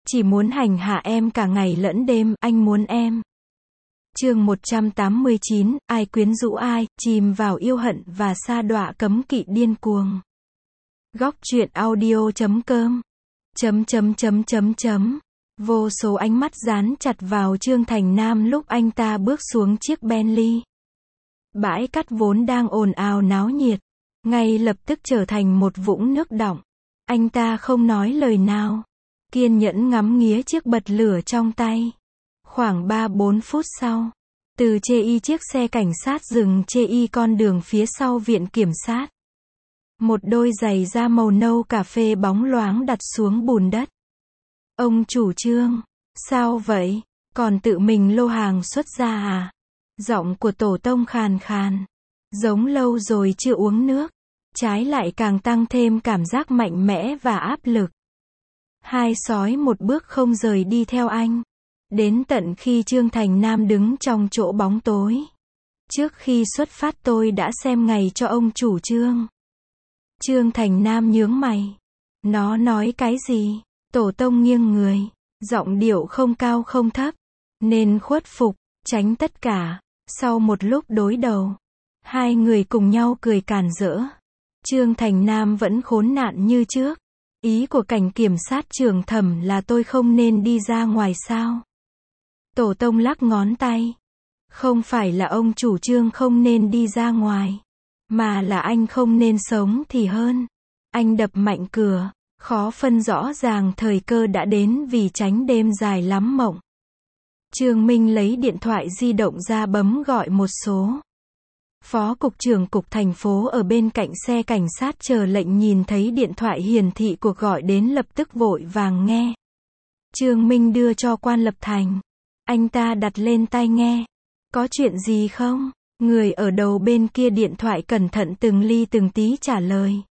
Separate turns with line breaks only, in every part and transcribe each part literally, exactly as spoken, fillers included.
Chỉ muốn hành hạ em cả ngày lẫn đêm, anh muốn em. Chương một trăm tám mươi chín, ai quyến rũ ai, chìm vào yêu hận và sa đọa cấm kỵ điên cuồng. Góc truyện audio chấm com chấm chấm chấm chấm chấm Vô số ánh mắt dán chặt vào Trương Thành Nam lúc anh ta bước xuống chiếc Bentley. Bãi cát vốn đang ồn ào náo nhiệt, ngay lập tức trở thành một vũng nước đọng. Anh ta không nói lời nào, kiên nhẫn ngắm nghía chiếc bật lửa trong tay. Khoảng ba bốn phút sau, từ chê y chiếc xe cảnh sát dừng chê y con đường phía sau viện kiểm sát. Một đôi giày da màu nâu cà phê bóng loáng đặt xuống bùn đất. Ông chủ Trương, sao vậy? Còn tự mình lô hàng xuất ra à? Giọng của tổ tông khàn khàn, giống lâu rồi chưa uống nước, trái lại càng tăng thêm cảm giác mạnh mẽ và áp lực. Hai sói một bước không rời đi theo anh, đến tận khi Trương Thành Nam đứng trong chỗ bóng tối. Trước khi xuất phát tôi đã xem ngày cho ông chủ Trương. Trương Thành Nam nhướng mày. Nó nói cái gì? Tổ tông nghiêng người, giọng điệu không cao không thấp, nên khuất phục, tránh tất cả. Sau một lúc đối đầu, hai người cùng nhau cười càn rỡ. Trương Thành Nam vẫn khốn nạn như trước. Ý của cảnh kiểm sát trưởng thẩm là tôi không nên đi ra ngoài sao? Tổ tông lắc ngón tay. Không phải là ông chủ Trương không nên đi ra ngoài, mà là anh không nên sống thì hơn. Anh đập mạnh cửa, khó phân rõ ràng thời cơ đã đến vì tránh đêm dài lắm mộng. Trương Minh lấy điện thoại di động ra bấm gọi một số. Phó cục trưởng cục thành phố ở bên cạnh xe cảnh sát chờ lệnh nhìn thấy điện thoại hiển thị cuộc gọi đến lập tức vội vàng nghe. Trương Minh đưa cho quan Lập Thành. Anh ta đặt lên tai nghe. Có chuyện gì không? Người ở đầu bên kia điện thoại cẩn thận từng ly từng tí trả lời.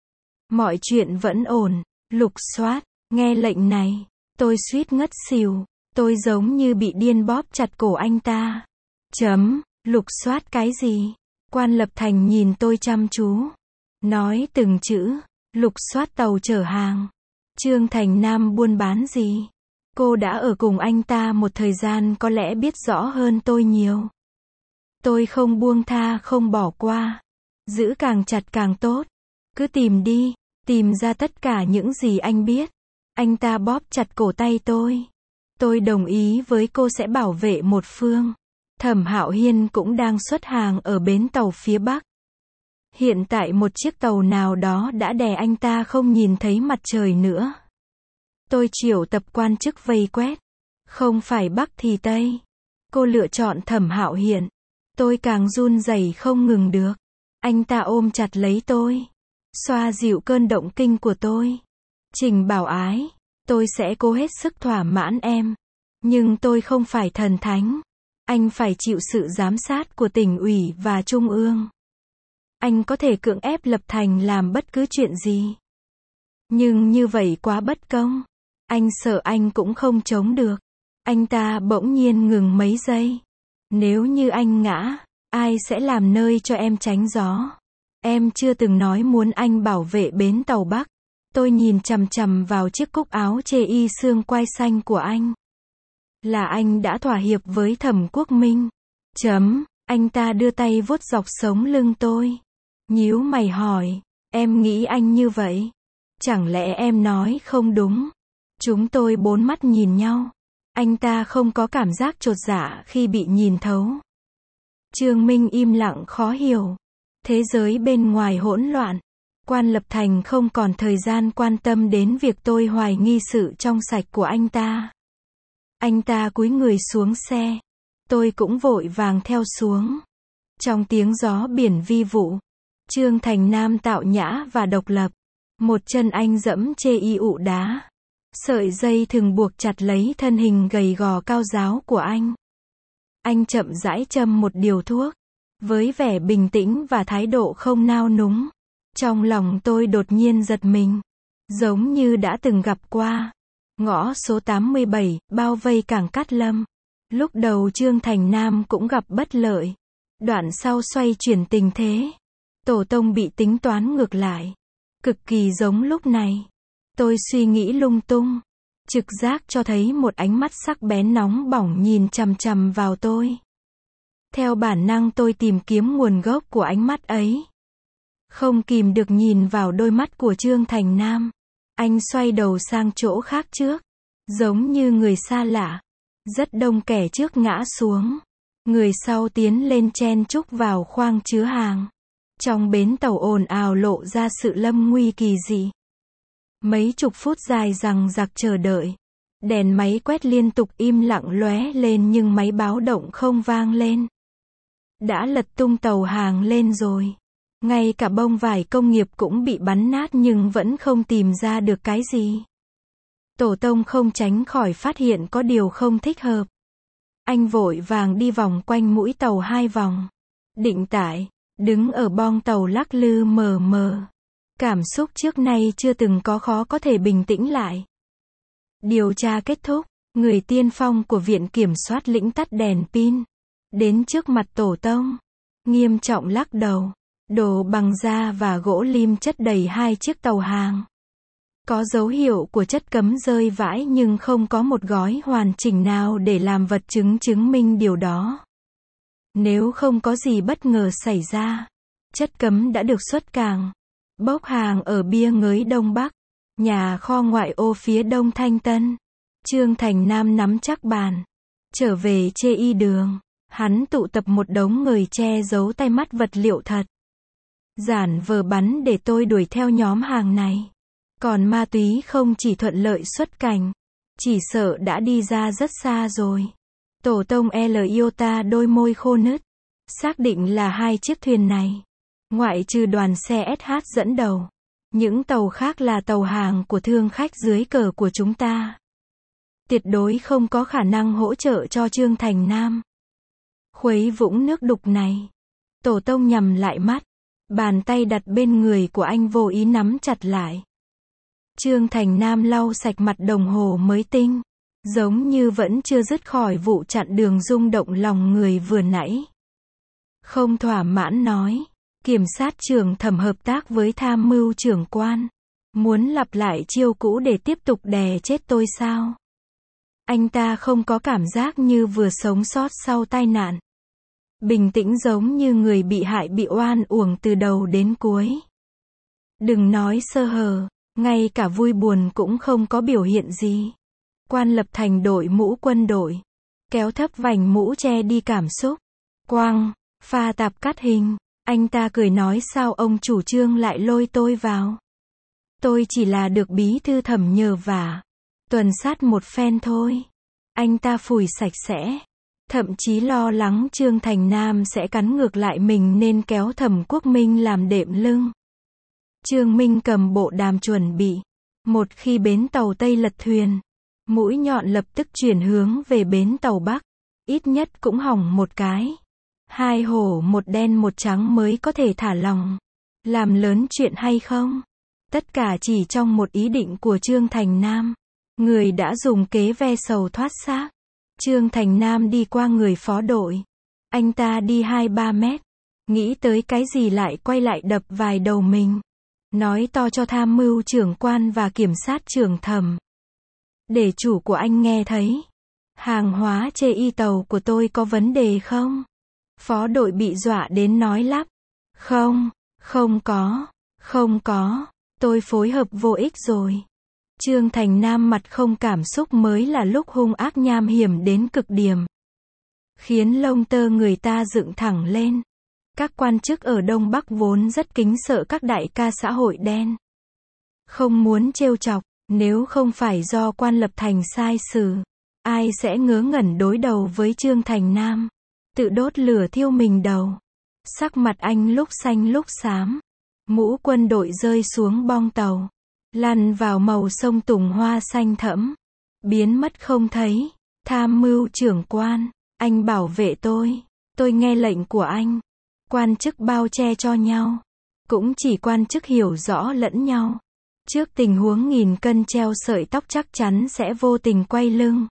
Mọi chuyện vẫn ổn. Lục soát. Nghe lệnh này, tôi suýt ngất xỉu. Tôi giống như bị điên bóp chặt cổ anh ta. Chấm. Lục soát cái gì? Quan Lập Thành nhìn tôi chăm chú. Nói từng chữ. Lục soát tàu chở hàng. Trương Thành Nam buôn bán gì? Cô đã ở cùng anh ta một thời gian có lẽ biết rõ hơn tôi nhiều. Tôi không buông tha không bỏ qua. Giữ càng chặt càng tốt. Cứ tìm đi, tìm ra tất cả những gì anh biết. Anh ta bóp chặt cổ tay tôi. Tôi đồng ý với cô sẽ bảo vệ một phương. Thẩm Hạo Hiên cũng đang xuất hàng ở bến tàu phía Bắc. Hiện tại một chiếc tàu nào đó đã đè anh ta không nhìn thấy mặt trời nữa. Tôi triệu tập quan chức vây quét. Không phải Bắc thì Tây. Cô lựa chọn Thẩm Hạo Hiên. Tôi càng run rẩy không ngừng được. Anh ta ôm chặt lấy tôi, xoa dịu cơn động kinh của tôi. Trình Bảo Ái, tôi sẽ cố hết sức thỏa mãn em. Nhưng tôi không phải thần thánh. Anh phải chịu sự giám sát của tỉnh ủy và trung ương. Anh có thể cưỡng ép Lập Thành làm bất cứ chuyện gì. Nhưng như vậy quá bất công. Anh sợ anh cũng không chống được. Anh ta bỗng nhiên ngừng mấy giây. Nếu như anh ngã, ai sẽ làm nơi cho em tránh gió? Em chưa từng nói muốn anh bảo vệ bến tàu Bắc. Tôi nhìn chằm chằm vào chiếc cúc áo chê y xương quai xanh của anh. Là anh đã thỏa hiệp với Thẩm Quốc Minh. Chấm. Anh ta đưa tay vuốt dọc sống lưng tôi. Nhíu mày hỏi. Em nghĩ anh như vậy? Chẳng lẽ em nói không đúng? Chúng tôi bốn mắt nhìn nhau. Anh ta không có cảm giác chột dạ khi bị nhìn thấu. Trương Minh im lặng khó hiểu. Thế giới bên ngoài hỗn loạn. Quan Lập Thành không còn thời gian quan tâm đến việc tôi hoài nghi sự trong sạch của anh ta. Anh ta cúi người xuống xe. Tôi cũng vội vàng theo xuống. Trong tiếng gió biển vi vụ, Trương Thành Nam tạo nhã và độc lập. Một chân anh dẫm chê y ụ đá. Sợi dây thừng buộc chặt lấy thân hình gầy gò cao ráo của anh. Anh chậm rãi châm một điều thuốc. Với vẻ bình tĩnh và thái độ không nao núng. Trong lòng tôi đột nhiên giật mình. Giống như đã từng gặp qua. Ngõ số tám mươi bảy, bao vây cảng Cát Lâm. Lúc đầu Trương Thành Nam cũng gặp bất lợi. Đoạn sau xoay chuyển tình thế. Tổ tông bị tính toán ngược lại. Cực kỳ giống lúc này. Tôi suy nghĩ lung tung. Trực giác cho thấy một ánh mắt sắc bén nóng bỏng nhìn chằm chằm vào tôi. Theo bản năng tôi tìm kiếm nguồn gốc của ánh mắt ấy. Không kìm được nhìn vào đôi mắt của Trương Thành Nam. Anh xoay đầu sang chỗ khác trước. Giống như người xa lạ. Rất đông kẻ trước ngã xuống. Người sau tiến lên chen chúc vào khoang chứa hàng. Trong bến tàu ồn ào lộ ra sự lâm nguy kỳ dị. Mấy chục phút dài dằng dặc chờ đợi. Đèn máy quét liên tục im lặng lóe lên nhưng máy báo động không vang lên. Đã lật tung tàu hàng lên rồi. Ngay cả bông vải công nghiệp cũng bị bắn nát nhưng vẫn không tìm ra được cái gì. Tổ tông không tránh khỏi phát hiện có điều không thích hợp. Anh vội vàng đi vòng quanh mũi tàu hai vòng. Định tải, đứng ở boong tàu lắc lư mờ mờ. Cảm xúc trước nay chưa từng có khó có thể bình tĩnh lại. Điều tra kết thúc, người tiên phong của viện kiểm soát lĩnh tắt đèn pin. Đến trước mặt tổ tông. Nghiêm trọng lắc đầu. Đồ bằng da và gỗ lim chất đầy hai chiếc tàu hàng. Có dấu hiệu của chất cấm rơi vãi nhưng không có một gói hoàn chỉnh nào để làm vật chứng chứng minh điều đó. Nếu không có gì bất ngờ xảy ra, chất cấm đã được xuất cảng. Bốc hàng ở bia ngới Đông Bắc, nhà kho ngoại ô phía đông Thanh Tân. Trương Thành Nam nắm chắc bàn. Trở về chê y đường, hắn tụ tập một đống người che giấu tay mắt vật liệu thật. Giản vờ bắn để tôi đuổi theo nhóm hàng này. Còn ma túy không chỉ thuận lợi xuất cảnh, chỉ sợ đã đi ra rất xa rồi. Tổ tông L Iota đôi môi khô nứt. Xác định là hai chiếc thuyền này. Ngoại trừ đoàn xe ét hát dẫn đầu. Những tàu khác là tàu hàng của thương khách dưới cờ của chúng ta. Tuyệt đối không có khả năng hỗ trợ cho Trương Thành Nam. Khuấy vũng nước đục này. Tổ tông nhắm lại mắt. Bàn tay đặt bên người của anh vô ý nắm chặt lại. Trương Thành Nam lau sạch mặt đồng hồ mới tinh. Giống như vẫn chưa dứt khỏi vụ chặn đường rung động lòng người vừa nãy. Không thỏa mãn nói. Kiểm sát trưởng thẩm hợp tác với tham mưu trưởng quan. Muốn lặp lại chiêu cũ để tiếp tục đè chết tôi sao? Anh ta không có cảm giác như vừa sống sót sau tai nạn. Bình tĩnh giống như người bị hại bị oan uổng từ đầu đến cuối. Đừng nói sơ hở, ngay cả vui buồn cũng không có biểu hiện gì. Quan Lập Thành đội mũ quân đội. Kéo thấp vành mũ che đi cảm xúc. Quang, pha tạp cắt hình. Anh ta cười nói sao ông chủ Trương lại lôi tôi vào. Tôi chỉ là được bí thư thẩm nhờ vả. Tuần sát một phen thôi. Anh ta phủi sạch sẽ. Thậm chí lo lắng Trương Thành Nam sẽ cắn ngược lại mình nên kéo Thẩm Quốc Minh làm đệm lưng. Trương Minh cầm bộ đàm chuẩn bị. Một khi bến tàu Tây lật thuyền, mũi nhọn lập tức chuyển hướng về bến tàu Bắc. Ít nhất cũng hỏng một cái. Hai hổ một đen một trắng mới có thể thả lòng. Làm lớn chuyện hay không? Tất cả chỉ trong một ý định của Trương Thành Nam. Người đã dùng kế ve sầu thoát xác. Trương Thành Nam đi qua người phó đội. Anh ta đi hai ba mét. Nghĩ tới cái gì lại quay lại đập vài đầu mình. Nói to cho tham mưu trưởng quan và kiểm sát trưởng thẩm. Để chủ của anh nghe thấy. Hàng hóa chê y tàu của tôi có vấn đề không? Phó đội bị dọa đến nói lắp. Không, không có, không có. Tôi phối hợp vô ích rồi. Trương Thành Nam mặt không cảm xúc mới là lúc hung ác nham hiểm đến cực điểm. Khiến lông tơ người ta dựng thẳng lên. Các quan chức ở Đông Bắc vốn rất kính sợ các đại ca xã hội đen. Không muốn trêu chọc, nếu không phải do Quan Lập Thành sai xử, ai sẽ ngớ ngẩn đối đầu với Trương Thành Nam. Tự đốt lửa thiêu mình đầu. Sắc mặt anh lúc xanh lúc xám. Mũ quân đội rơi xuống boong tàu. Lăn vào màu sông Tùng Hoa xanh thẫm. Biến mất không thấy. Tham mưu trưởng quan. Anh bảo vệ tôi. Tôi nghe lệnh của anh. Quan chức bao che cho nhau. Cũng chỉ quan chức hiểu rõ lẫn nhau. Trước tình huống nghìn cân treo sợi tóc chắc chắn sẽ vô tình quay lưng.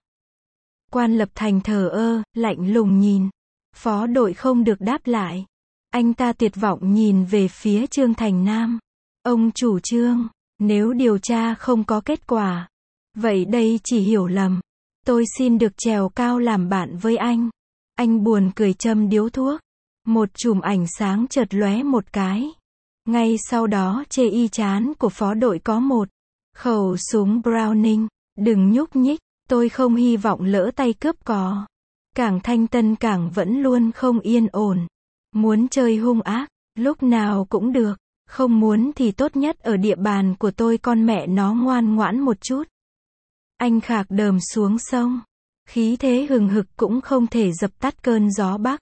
Quan Lập Thành thờ ơ, lạnh lùng nhìn. Phó đội không được đáp lại. Anh ta tuyệt vọng nhìn về phía Trương Thành Nam. Ông chủ Trương, nếu điều tra không có kết quả, Vậy đây chỉ hiểu lầm. Tôi xin được trèo cao làm bạn với anh. Anh buồn cười châm điếu thuốc. Một chùm ảnh sáng chợt lóe một cái. Ngay sau đó chê y chán của phó đội có một khẩu súng Browning. Đừng nhúc nhích, tôi không hy vọng lỡ tay cướp cò. Cảng Thanh Tân Cảng vẫn luôn không yên ổn. Muốn chơi hung ác, lúc nào cũng được. Không muốn thì tốt nhất ở địa bàn của tôi con mẹ nó ngoan ngoãn một chút. Anh khạc đờm xuống sông. Khí thế hừng hực cũng không thể dập tắt cơn gió bắc.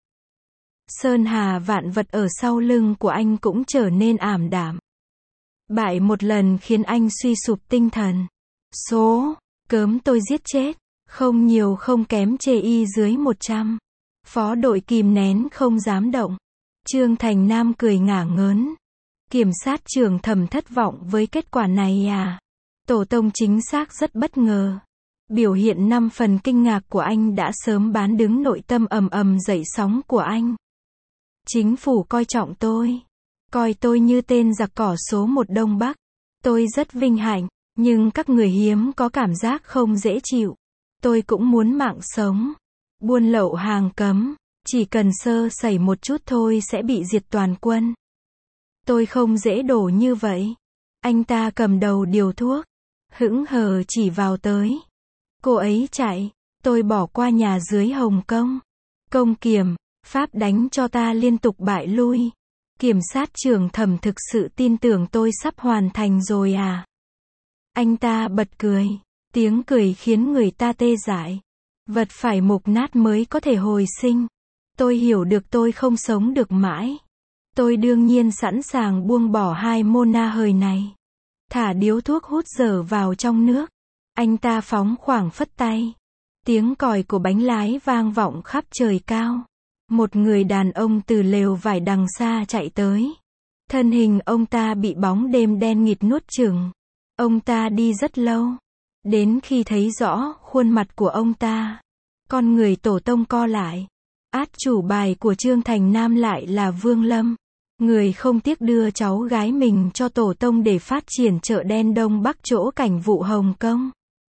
Sơn hà vạn vật ở sau lưng của anh cũng trở nên ảm đạm. Bại một lần khiến anh suy sụp tinh thần. Số cớm tôi giết chết, không nhiều không kém chê y dưới một trăm. Phó đội kìm nén không dám động. Trương Thành Nam cười ngả ngớn. Kiểm sát trưởng Thẩm thất vọng với kết quả này à? Tổ tông chính xác rất bất ngờ. Biểu hiện năm phần kinh ngạc của anh đã sớm bán đứng nội tâm ầm ầm dậy sóng của anh. Chính phủ coi trọng tôi. Coi tôi như tên giặc cỏ số một Đông Bắc. Tôi rất vinh hạnh, nhưng các người hiếm có cảm giác không dễ chịu. Tôi cũng muốn mạng sống. Buôn lậu hàng cấm, chỉ cần sơ sẩy một chút thôi sẽ bị diệt toàn quân. Tôi không dễ đổ như vậy. Anh ta cầm đầu điều thuốc, hững hờ chỉ vào tới. Cô ấy chạy, tôi bỏ qua nhà dưới Hồng Kông. Công kiểm, Pháp đánh cho ta liên tục bại lui. Kiểm sát trưởng Thẩm thực sự tin tưởng tôi sắp hoàn thành rồi à? Anh ta bật cười. Tiếng cười khiến người ta tê dại. Vật phải mục nát mới có thể hồi sinh. Tôi hiểu được tôi không sống được mãi. Tôi đương nhiên sẵn sàng buông bỏ hai môn na hời này. Thả điếu thuốc hút dở vào trong nước. Anh ta phóng khoảng phất tay. Tiếng còi của bánh lái vang vọng khắp trời cao. Một người đàn ông từ lều vải đằng xa chạy tới. Thân hình ông ta bị bóng đêm đen nghịt nuốt chửng. Ông ta đi rất lâu. Đến khi thấy rõ khuôn mặt của ông ta, con người tổ tông co lại. Át chủ bài của Trương Thành Nam lại là Vương Lâm. Người không tiếc đưa cháu gái mình cho tổ tông để phát triển chợ đen Đông Bắc chỗ cảnh vụ Hồng Kông.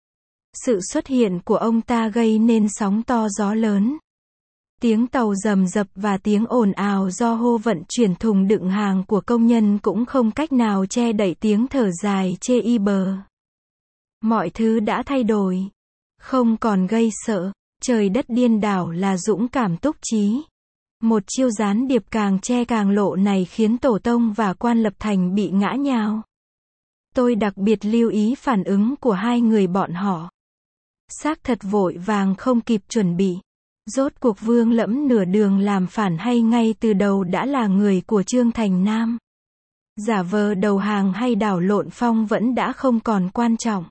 Sự xuất hiện của ông ta gây nên sóng to gió lớn. Tiếng tàu rầm rập và tiếng ồn ào do hô vận chuyển thùng đựng hàng của công nhân cũng không cách nào che đậy tiếng thở dài chê y bờ. Mọi thứ đã thay đổi. Không còn gây sợ. Trời đất điên đảo là dũng cảm túc trí. Một chiêu gián điệp càng che càng lộ này khiến tổ tông và quan lập thành bị ngã nhào. Tôi đặc biệt lưu ý phản ứng của hai người bọn họ. Xác thật vội vàng không kịp chuẩn bị. Rốt cuộc Vương Lẫm nửa đường làm phản hay ngay từ đầu đã là người của Trương Thành Nam. Giả vờ đầu hàng hay đảo lộn phong vẫn đã không còn quan trọng.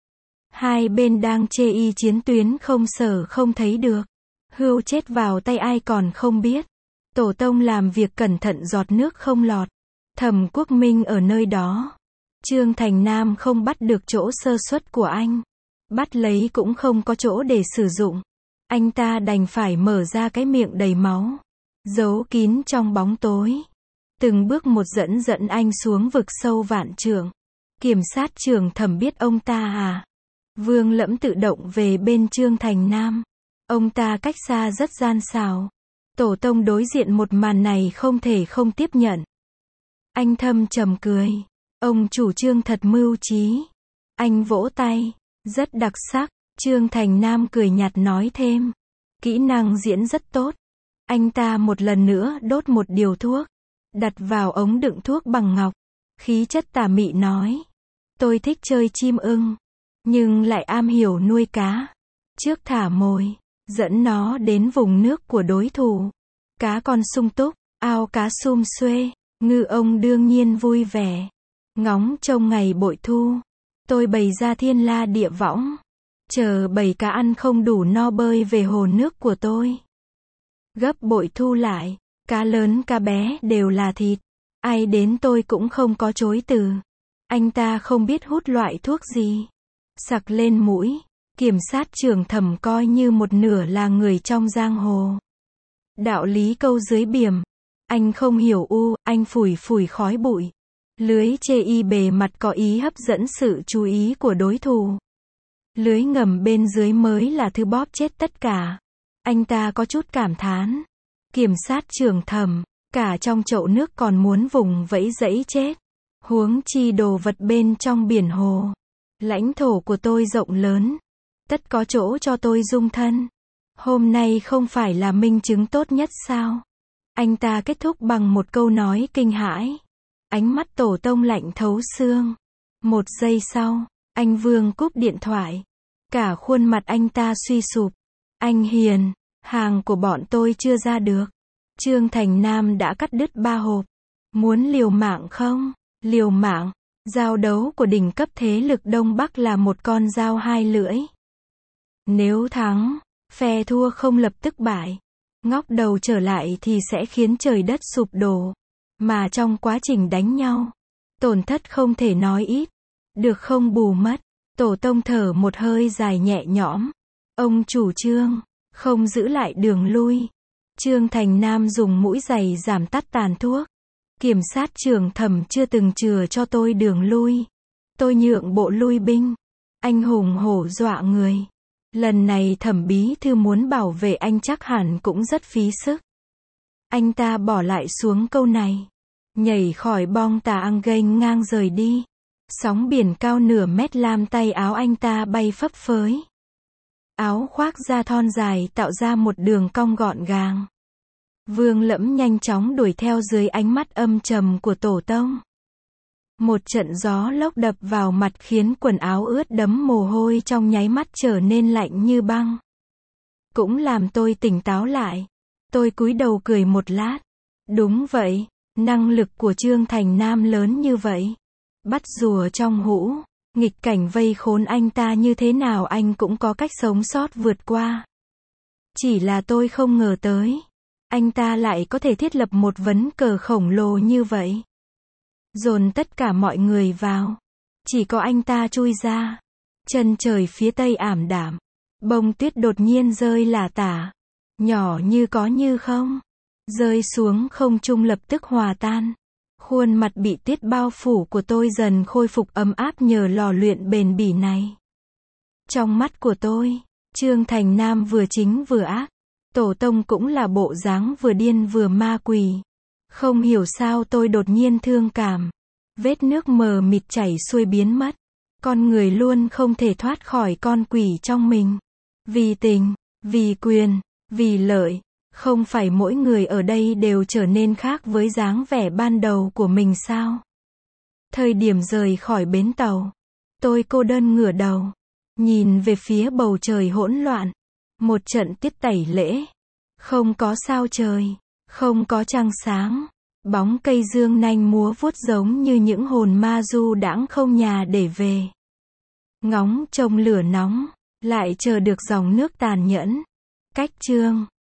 Hai bên đang chê y chiến tuyến không sở không thấy được. Hươu chết vào tay ai còn không biết. Tổ tông làm việc cẩn thận giọt nước không lọt. Thẩm Quốc Minh ở nơi đó. Trương Thành Nam không bắt được chỗ sơ suất của anh. Bắt lấy cũng không có chỗ để sử dụng. Anh ta đành phải mở ra cái miệng đầy máu. Giấu kín trong bóng tối. Từng bước một dẫn dẫn anh xuống vực sâu vạn trượng. Kiểm sát trưởng Thẩm biết ông ta à? Vương Lẫm tự động về bên Trương Thành Nam. Ông ta cách xa rất gian xảo. Tổ tông đối diện một màn này không thể không tiếp nhận. Anh thâm trầm cười. Ông chủ Trương thật mưu trí. Anh vỗ tay. Rất đặc sắc. Trương Thành Nam cười nhạt nói thêm. Kỹ năng diễn rất tốt. Anh ta một lần nữa đốt một điều thuốc. Đặt vào ống đựng thuốc bằng ngọc. Khí chất tà mị nói. Tôi thích chơi chim ưng. Nhưng lại am hiểu nuôi cá. Trước thả mồi. Dẫn nó đến vùng nước của đối thủ. Cá con sung túc. Ao cá sum xuê. Ngư ông đương nhiên vui vẻ. Ngóng trông ngày bội thu. Tôi bày ra thiên la địa võng. Chờ bầy cá ăn không đủ no bơi về hồ nước của tôi. Gấp bội thu lại. Cá lớn cá bé đều là thịt. Ai đến tôi cũng không có chối từ. Anh ta không biết hút loại thuốc gì. Sặc lên mũi. Kiểm sát trưởng Thẩm coi như một nửa là người trong giang hồ. Đạo lý câu dưới biển. Anh không hiểu u, anh phủi phủi khói bụi. Lưới chê y bề mặt có ý hấp dẫn sự chú ý của đối thủ. Lưới ngầm bên dưới mới là thứ bóp chết tất cả. Anh ta có chút cảm thán. Kiểm sát trưởng Thẩm, cả trong chậu nước còn muốn vùng vẫy dẫy chết. Huống chi đồ vật bên trong biển hồ. Lãnh thổ của tôi rộng lớn. Tất có chỗ cho tôi dung thân. Hôm nay không phải là minh chứng tốt nhất sao? Anh ta kết thúc bằng một câu nói kinh hãi. Ánh mắt Tổ tông lạnh thấu xương. Một giây sau, anh Vương cúp điện thoại. Cả khuôn mặt anh ta suy sụp. Anh Hiền, hàng của bọn tôi chưa ra được. Trương Thành Nam đã cắt đứt ba hộp. Muốn liều mạng không? Liều mạng. Giao đấu của đỉnh cấp thế lực Đông Bắc là một con dao hai lưỡi. Nếu thắng, phe thua không lập tức bại. Ngóc đầu trở lại thì sẽ khiến trời đất sụp đổ. Mà trong quá trình đánh nhau, tổn thất không thể nói ít. Được không bù mất. Tổ tông thở một hơi dài nhẹ nhõm. Ông chủ Trương, không giữ lại đường lui. Trương Thành Nam dùng mũi giày giảm tắt tàn thuốc. Kiểm sát trưởng Thẩm chưa từng chừa cho tôi đường lui. Tôi nhượng bộ lui binh. Anh hùng hổ dọa người. Lần này Thẩm bí thư muốn bảo vệ anh chắc hẳn cũng rất phí sức. Anh ta bỏ lại xuống câu này. Nhảy khỏi bong tà ăn ghênh ngang rời đi. Sóng biển cao nửa mét làm tay áo anh ta bay phấp phới. Áo khoác da thon dài tạo ra một đường cong gọn gàng. Vương Lẫm nhanh chóng đuổi theo dưới ánh mắt âm trầm của Tổ tông. Một trận gió lốc đập vào mặt khiến quần áo ướt đẫm mồ hôi trong nháy mắt trở nên lạnh như băng. Cũng làm tôi tỉnh táo lại. Tôi cúi đầu cười một lát. Đúng vậy, năng lực của Trương Thành Nam lớn như vậy. Bắt rùa trong hũ, nghịch cảnh vây khốn anh ta như thế nào anh cũng có cách sống sót vượt qua. Chỉ là tôi không ngờ tới. Anh ta lại có thể thiết lập một vấn cờ khổng lồ như vậy. Dồn tất cả mọi người vào. Chỉ có anh ta chui ra. Chân trời phía tây ảm đạm. Bông tuyết đột nhiên rơi lả tả. Nhỏ như có như không. Rơi xuống không trung lập tức hòa tan. Khuôn mặt bị tiết bao phủ của tôi dần khôi phục ấm áp nhờ lò luyện bền bỉ này. Trong mắt của tôi, Trương Thành Nam vừa chính vừa ác. Tổ tông cũng là bộ dáng vừa điên vừa ma quỷ. Không hiểu sao tôi đột nhiên thương cảm. Vết nước mờ mịt chảy xuôi biến mất. Con người luôn không thể thoát khỏi con quỷ trong mình. Vì tình, vì quyền, vì lợi. Không phải mỗi người ở đây đều trở nên khác với dáng vẻ ban đầu của mình sao? Thời điểm rời khỏi bến tàu, tôi cô đơn ngửa đầu, nhìn về phía bầu trời hỗn loạn. Một trận tiết tẩy lễ. Không có sao trời, không có trăng sáng. Bóng cây dương nanh múa vuốt giống như những hồn ma du đãng không nhà để về. Ngóng trông lửa nóng, lại chờ được dòng nước tàn nhẫn. Cách Trương